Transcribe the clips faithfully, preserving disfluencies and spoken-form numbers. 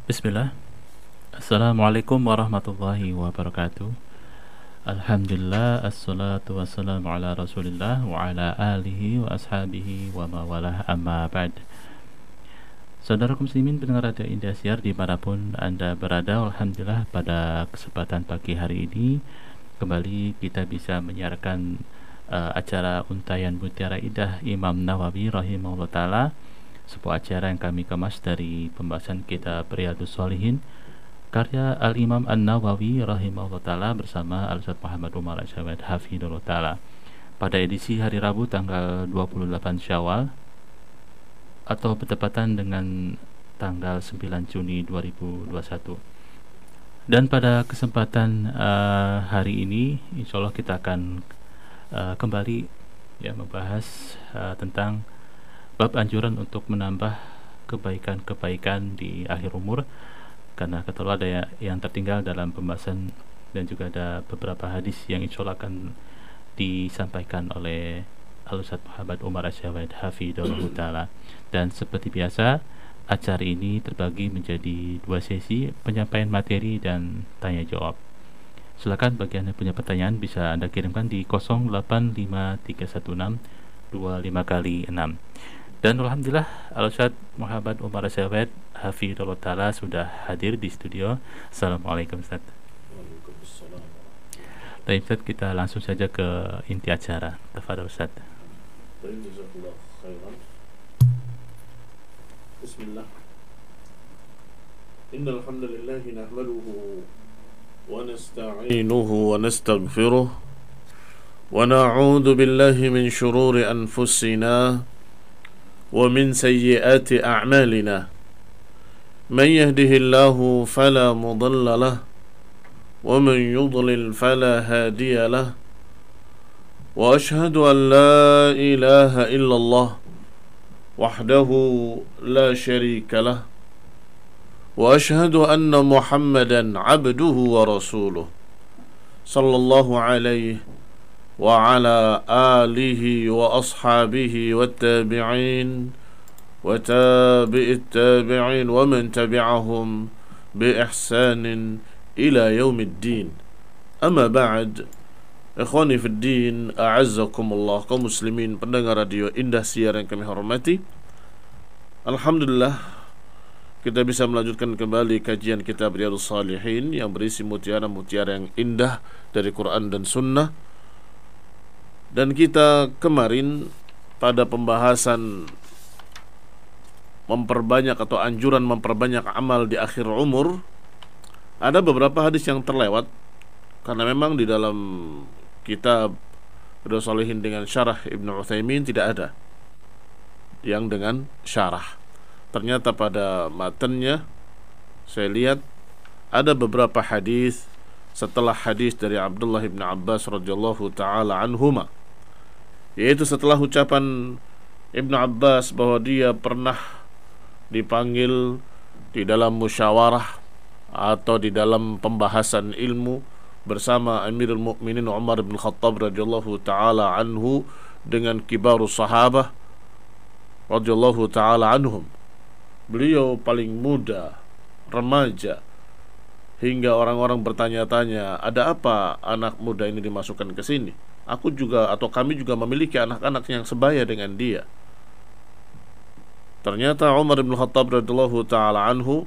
Bismillah. Assalamualaikum warahmatullahi wabarakatuh. Alhamdulillah, assalatu wassalamu ala rasulillah wa ala alihi wa ashabihi wa mawalah, amma ba'd. Saudara muslimin pendengar Radio Indosiar dimanapun Anda berada, Alhamdulillah pada kesempatan pagi hari ini kembali kita bisa menyiarkan uh, acara Untayan Mutiara Indah Imam Nawawi rahimahullah ta'ala, sebuah acara yang kami kemas dari pembahasan kitab Riyadhus Shalihin karya Al-Imam An-Nawawi rahimahullah ta'ala bersama Al-Ustaz Muhammad Umar Asyawad hafidhullah ta'ala pada edisi hari Rabu tanggal dua puluh delapan Syawal atau bertepatan dengan tanggal sembilan Juni dua ribu dua puluh satu. Dan pada kesempatan uh, hari ini insyaallah kita akan uh, kembali ya membahas uh, tentang bab anjuran untuk menambah kebaikan-kebaikan di akhir umur, karena kebetulan ada yang tertinggal dalam pembahasan dan juga ada beberapa hadis yang insya Allah akan disampaikan oleh Al-Ustaz Muhammad Umar Asyawad hafidhullah ta'ala. Dan seperti biasa, acara ini terbagi menjadi dua sesi, penyampaian materi dan tanya jawab. Silakan bagi Anda punya pertanyaan bisa Anda kirimkan di nol delapan lima tiga satu enam dua lima kali enam. Dan alhamdulillah Al-Ustaz Muhammad Umar Asyawad hafidhullah ta'ala sudah hadir di studio. Assalamualaikum Ustaz. Waalaikumsalam. Baik Ustaz, kita langsung saja ke inti acara. Tafadhol Ustaz. Baik, jazakallah khairan. Bismillah. Innal hamdalillah nahmaduhu wa nasta'inuhu wa nastaghfiruh wa na'udzu billahi min shururi anfusina ومن سيئات أعمالنا من يهده الله فلا مضل له ومن يضلل فلا هادي له وأشهد أن لا إله إلا الله وحده لا شريك له وأشهد أن محمدا عبده ورسوله صلى الله عليه وعلى آله وأصحابه والتابعين وتابع التابعين ومن تبعهم بإحسان إلى يوم الدين. أما بعد، إخواني في الدين أعزكم الله kaum muslimin pendengar Radio Indosiar yang kami hormati. Alhamdulillah kita bisa melanjutkan kembali kajian kitab Riyadhus Shalihin yang berisi mutiara-mutiara yang indah dari Quran dan Sunnah. Dan kita kemarin pada pembahasan memperbanyak atau anjuran memperbanyak amal di akhir umur, ada beberapa hadis yang terlewat karena memang di dalam kitab Riyadhus Shalihin dengan syarah Ibnu Utsaimin tidak ada yang dengan syarah. Ternyata pada matanya saya lihat ada beberapa hadis setelah hadis dari Abdullah bin Abbas radhiyallahu taala anhuma, yaitu setelah ucapan Ibnu Abbas bahwa dia pernah dipanggil di dalam musyawarah atau di dalam pembahasan ilmu bersama Amirul Mukminin Umar bin Khattab radhiyallahu taala anhu dengan kibarus sahabah radhiyallahu taala anhum. Beliau paling muda, remaja, hingga orang-orang bertanya-tanya, ada apa anak muda ini dimasukkan ke sini? Aku juga atau kami juga memiliki anak-anak yang sebaya dengan dia. Ternyata Umar bin Khattab radhiyallahu taala anhu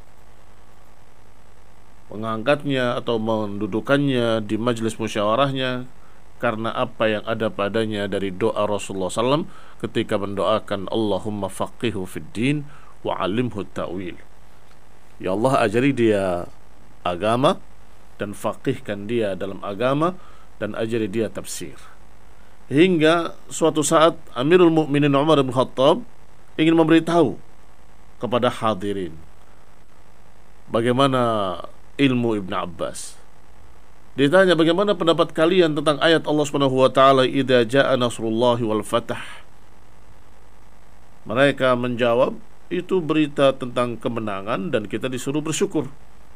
mengangkatnya atau mendudukannya di majelis musyawarahnya karena apa yang ada padanya dari doa Rasulullah sallallahu alaihi wasallam ketika mendoakan Allahumma faqihu fid din wa 'allimhu ta'wil. Ya Allah, ajari dia agama dan faqihkan dia dalam agama dan ajari dia tafsir. Hingga suatu saat Amirul Mukminin Umar bin Khattab ingin memberitahu kepada hadirin bagaimana ilmu Ibnu Abbas. Ditanya, bagaimana pendapat kalian tentang ayat Allah Subhanahu wa taala, idza jaa nasrullahi wal fath? Mereka menjawab, itu berita tentang kemenangan dan kita disuruh bersyukur.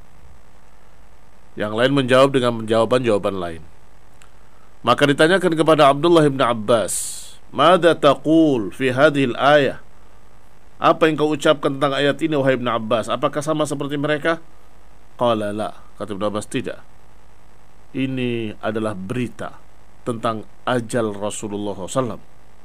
Yang lain menjawab dengan jawaban-jawaban lain. Maka ditanyakan kepada Abdullah bin Abbas, "Mada taqul fi hadhihi al-ayah?" apa yang kau ucapkan tentang ayat ini wahai Ibn Abbas? Apakah sama seperti mereka? Qala la, kata Ibn Abbas, tidak. Ini adalah berita tentang ajal Rasulullah shallallahu alaihi wasallam,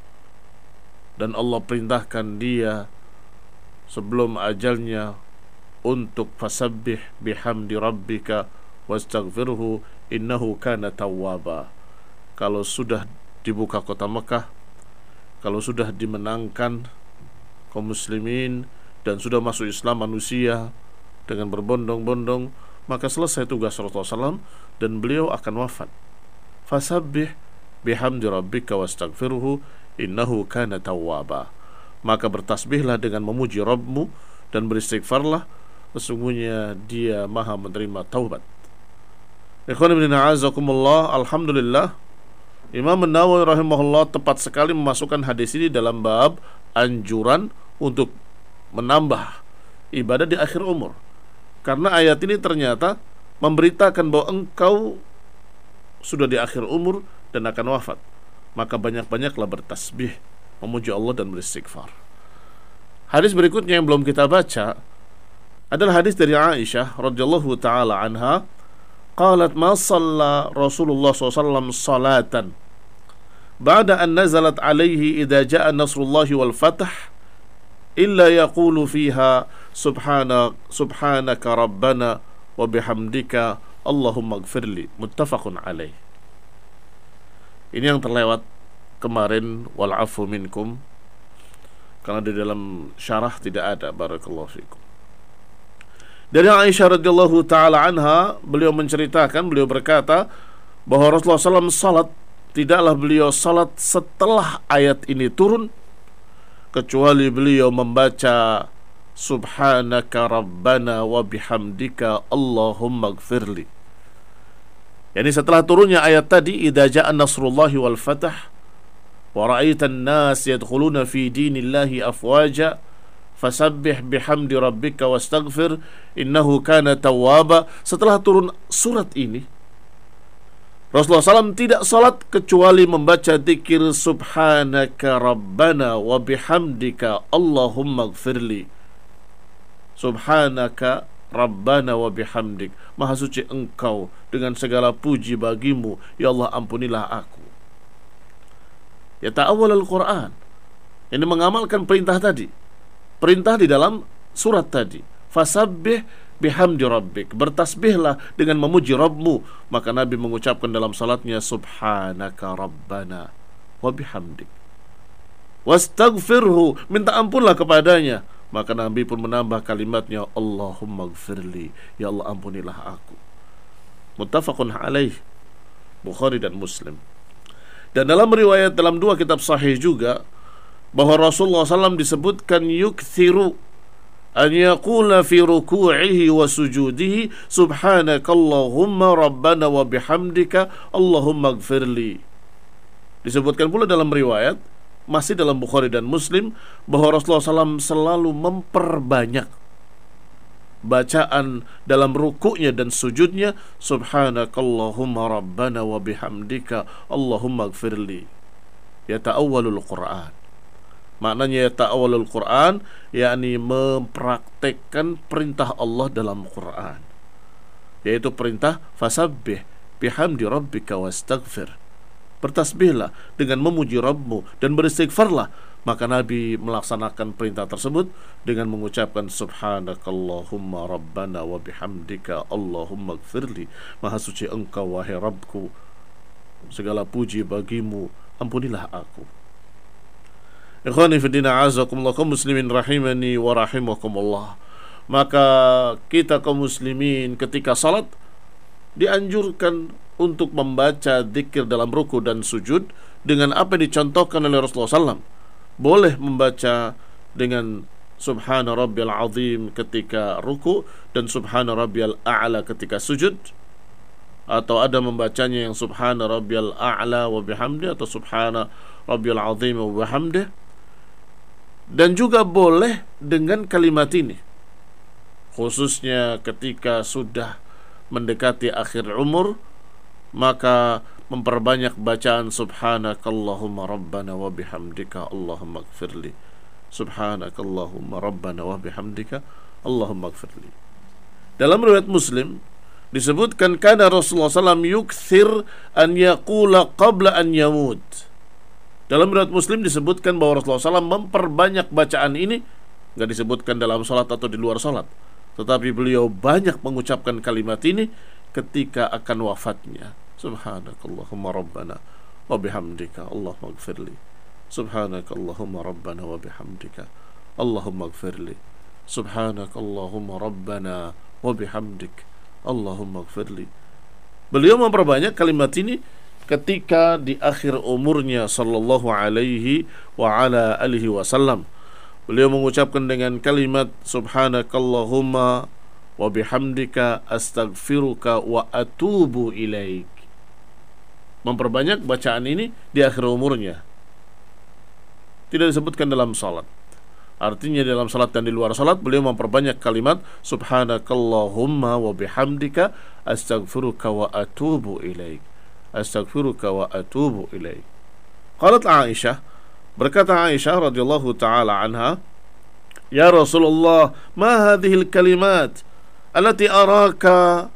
dan Allah perintahkan dia sebelum ajalnya untuk fasabbih bihamdi rabbika wastaghfirhu innahu kana tawwaba. Kalau sudah dibuka kota Mekah, kalau sudah dimenangkan kaum muslimin dan sudah masuk Islam manusia dengan berbondong-bondong, maka selesai tugas Rasulullah shallallahu alaihi wasallam dan beliau akan wafat. Fasabbih bihamdi rabbika wastaghfirhu innahu kana tawwaba. Maka bertasbihlah dengan memuji Rabbmu dan beristighfarlah, sesungguhnya dia maha menerima taubat. Ikhwan ibn a'azakumullah, alhamdulillah, Imam An-Nawawi rahimahullah tepat sekali memasukkan hadis ini dalam bab anjuran untuk menambah ibadah di akhir umur. Karena ayat ini ternyata memberitakan bahwa engkau sudah di akhir umur dan akan wafat. Maka banyak-banyaklah bertasbih, memuji Allah dan beristighfar. Hadis berikutnya yang belum kita baca adalah hadis dari Aisyah radhiyallahu taala anha. Qalat ma shalla Rasulullah sallallahu alaihi wasallam salatan ba'da an nazalat alaihi idza jaa nasrullahi wal fath illa yaqulu fiha subhana subhanaka rabbana wa bihamdika Allahumma ighfirli, muttafaqun alaih. Ini yang terlewat kemarin, wal afu minkum, karena di dalam syarah tidak ada. Barakallahu fikum. Dari Aisyah radhiyallahu taala anha, beliau menceritakan, beliau berkata bahwa Rasulullah shallallahu alaihi wasallam salat, tidaklah beliau salat setelah ayat ini turun kecuali beliau membaca subhanaka rabbana wa bihamdika Allahumma ighfirli. Yani setelah turunnya ayat tadi, idza jaa nasrullahi wal fath wa ra'aitan nas yadkhuluna fi dinillahi afwaja fasabbih bihamdi rabbika wastaghfir innahu kana tawwaba. Setelah turun surat ini, Rasulullah shallallahu alaihi wasallam tidak salat kecuali membaca zikir subhanaka rabbana wa bihamdika Allahumma ighfirli. Subhanaka rabbana wa bihamdik, maha suci engkau dengan segala puji bagimu, ya Allah ampunilah aku. Ya ta'awwal al-Quran, ini mengamalkan perintah tadi, perintah di dalam surat tadi. Fasabbih bihamdi rabbik, bertasbihlah dengan memuji Rabbmu. Maka Nabi mengucapkan dalam salatnya subhanaka rabbana wa bihamdik wastaghfirhu, minta ampunlah kepadanya. Maka Nabi pun menambah kalimatnya Allahumma ighfirli, ya Allah ampunilah aku. Muttafaqun alaih, Bukhari dan Muslim. Dan dalam riwayat dalam dua kitab sahih juga bahwa Rasulullah shallallahu alaihi wasallam disebutkan yukthiru an yaqula fi ruku'ihi wa sujudihi subhanakallahumma rabbana wa bihamdika Allahumma ighfirli. Disebutkan pula dalam riwayat masih dalam Bukhari dan Muslim bahwa Rasulullah shallallahu alaihi wasallam selalu memperbanyak bacaan dalam rukuknya dan sujudnya subhanakallahumma rabbana wa bihamdika Allahumma ighfirli. Ya ta'awwalul Quran, maknanya ya ta'awwalul Quran, yakni mempraktekkan perintah Allah dalam Quran, yaitu perintah fasabbih bihamdi rabbika wastaghfir, bertasbihlah dengan memuji Rabbmu dan beristighfarlah. Maka Nabi melaksanakan perintah tersebut dengan mengucapkan subhanakallahumma rabbana wa bihamdika Allahumma ighfirli, maha suci engkau wahai Rabbku, segala puji bagimu, ampunilah aku. Ikhwani fiddina azakumullah, kaum muslimin rahimani wa rahimakumullah. Maka kita kaum muslimin ketika salat dianjurkan untuk membaca zikir dalam ruku dan sujud dengan apa yang dicontohkan oleh Rasulullah shallallahu alaihi wasallam. Boleh membaca dengan subhana rabbiyal azim ketika ruku dan subhana rabbiyal a'la ketika sujud, atau ada membacanya yang subhana rabbiyal a'la wa bihamdi atau subhana rabbiyal azim wa bihamdi. Dan juga boleh dengan kalimat ini, khususnya ketika sudah mendekati akhir umur, maka memperbanyak bacaan subhanakallahumma rabbana wa bihamdika Allahumma ighfirli. Subhanakallahumma rabbana wa bihamdika Allahumma ighfirli. Dalam riwayat Muslim disebutkan kana Rasulullah sallallahu alaihi wasallam yukthir an yaqula qabla an yamut. Dalam riwayat Muslim disebutkan bahwa Rasulullah sallallahu alaihi wasallam memperbanyak bacaan ini, enggak disebutkan dalam salat atau di luar salat, tetapi beliau banyak mengucapkan kalimat ini ketika akan wafatnya. Subhanakallahumma rabbana wa bihamdika Allahumma ighfirli. Subhanakallahumma rabbana wa bihamdika Allahumma ighfirli. Subhanakallahumma rabbana wa bihamdik Allahumma ighfirli. Beliau memperbanyak kalimat ini ketika di akhir umurnya sallallahu alaihi wa ala alihi wasallam. Beliau mengucapkan dengan kalimat subhanakallahumma wa bihamdika astaghfiruka wa atubu ilaik. Memperbanyak bacaan ini di akhir umurnya. Tidak disebutkan dalam salat. Artinya dalam salat dan di luar salat beliau memperbanyak kalimat subhanakallahumma wa bihamdika astaghfiruka wa atubu ilaik. Astaghfiruka wa atubu ilaik. Qalat Aisyah, berkata Aisyah radhiyallahu taala anha, ya Rasulullah, ma hadhihi al-kalimat allati araka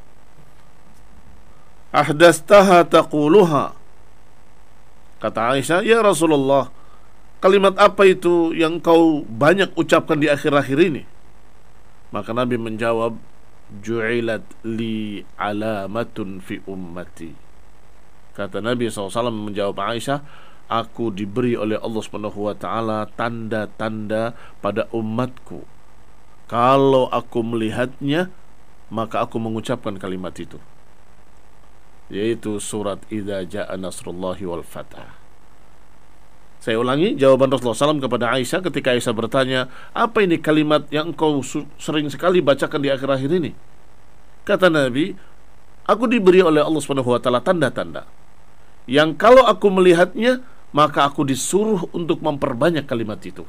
ahdastaha taquluha. Kata Aisyah, ya Rasulullah, kalimat apa itu yang kau banyak ucapkan di akhir-akhir ini? Maka Nabi menjawab, ju'ilat li alamatun fi ummati. Kata Nabi shallallahu alaihi wasallam menjawab Aisyah, aku diberi oleh Allah subhanahu wa ta'ala tanda-tanda pada umatku. Kalau aku melihatnya, maka aku mengucapkan kalimat itu, yaitu surat Idza Jaa Nasrullahi wal Fath. Saya ulangi jawaban Rasulullah shallallahu alaihi wasallam kepada Aisyah ketika Aisyah bertanya, apa ini kalimat yang engkau sering sekali bacakan di akhir-akhir ini? Kata Nabi, aku diberi oleh Allah subhanahu wa ta'ala tanda-tanda yang kalau aku melihatnya, maka aku disuruh untuk memperbanyak kalimat itu,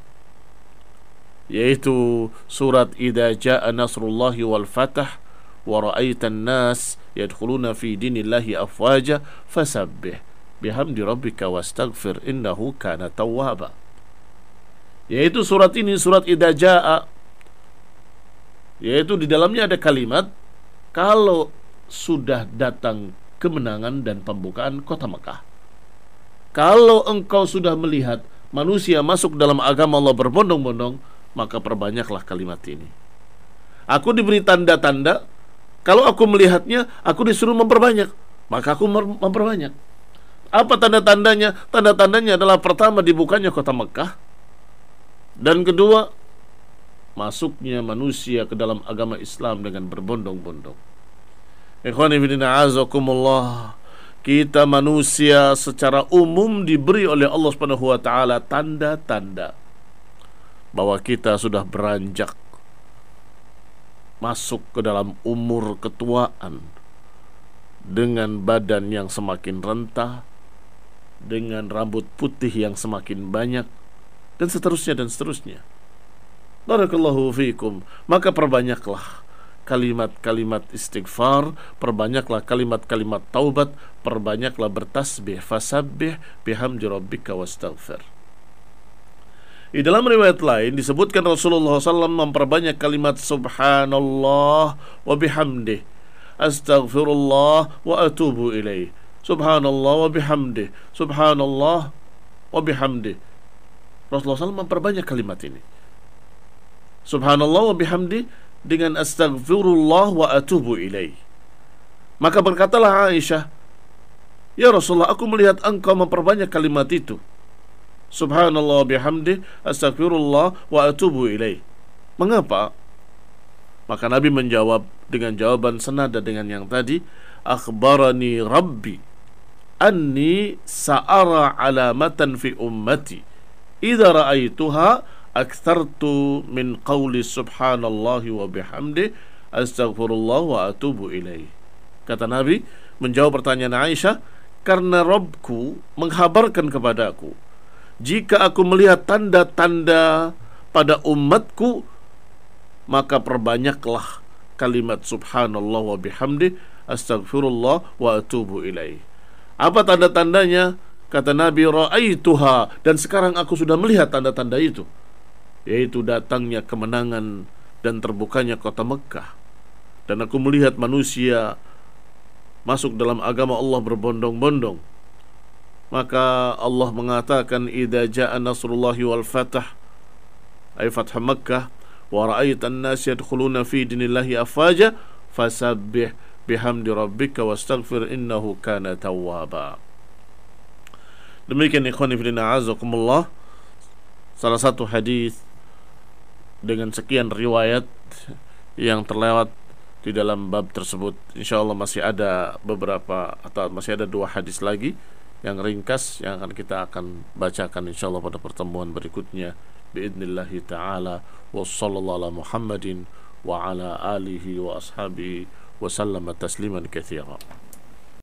yaitu surat Idza Jaa Nasrullahi wal Fath wa ra'aitan nas yadkhuluna fi dinillahi afwaja fasabbih bihamdi rabbika wastaghfir innahu kana tawwaba. Yaitu surat ini, surat Idza Jaa, yaitu di dalamnya ada kalimat kalau sudah datang kemenangan dan pembukaan kota Mekah. Kalau engkau sudah melihat manusia masuk dalam agama Allah berbondong-bondong, maka perbanyaklah kalimat ini. Aku diberi tanda-tanda, kalau aku melihatnya, aku disuruh memperbanyak, maka aku memperbanyak. Apa tanda-tandanya? Tanda-tandanya adalah pertama, dibukanya kota Mekah, dan kedua, masuknya manusia ke dalam agama Islam dengan berbondong-bondong. Ikhwani fillah azakumullah, kita manusia secara umum diberi oleh Allah Subhanahu wa taala tanda-tanda bahwa kita sudah beranjak masuk ke dalam umur ketuaan, dengan badan yang semakin rentah, dengan rambut putih yang semakin banyak, dan seterusnya dan seterusnya. Barakallahu fiikum. Maka perbanyaklah kalimat-kalimat istighfar, perbanyaklah kalimat-kalimat taubat, perbanyaklah bertasbih, fasabbih bihamdi rabbika wastaghfir. Di dalam riwayat lain disebutkan Rasulullah shallallahu alaihi wasallam memperbanyak kalimat subhanallah wa bihamdih, astaghfirullah wa atubu ilaih, subhanallah wa bihamdih, subhanallah wa bihamdih. Rasulullah shallallahu alaihi wasallam memperbanyak kalimat ini, subhanallah wa bihamdih, dengan astaghfirullah wa atubu ilaih. Maka berkatalah Aisyah, ya Rasulullah, aku melihat engkau memperbanyak kalimat itu, subhanallah wa bihamdih, astaghfirullah wa atubu ilaih. Mengapa? Maka Nabi menjawab dengan jawaban senada dengan yang tadi, akhbarani rabbi anni sa'ara alamatan fi ummati idza ra'aituha aktsartu min qawli subhanallahi wa bihamdi astaghfirullah wa atubu ilaih. Kata Nabi menjawab pertanyaan Aisyah, karena Rabbku menghabarkan kepadaku, jika aku melihat tanda-tanda pada umatku, maka perbanyaklah kalimat subhanallah wa bihamdi astaghfirullah wa atubu ilaih. Apa tanda-tandanya? Kata Nabi, ra'aituha, dan sekarang aku sudah melihat tanda-tanda itu. yaitu datangnya kemenangan dan terbukanya kota Mekkah. Dan aku melihat manusia masuk dalam agama Allah berbondong-bondong. Maka Allah mengatakan, idza jaa nasrullahi wal fath, ay fath Makkah, wa ra'aitan nas yadkhuluna fi dinillahi afwaja fasabbih bihamdi rabbika wastaghfir innahu kana tawwaba. Demikian ikhwan fillah azakumullah, salah satu hadis dengan sekian riwayat yang terlewat di dalam bab tersebut. Insyaallah masih ada beberapa atau masih ada dua hadis lagi yang ringkas yang akan kita akan bacakan insyaallah pada pertemuan berikutnya biidznillah taala. Wassallallahu ala Muhammadin wa ala alihi wa ashabihi wa sallama tasliman katsira.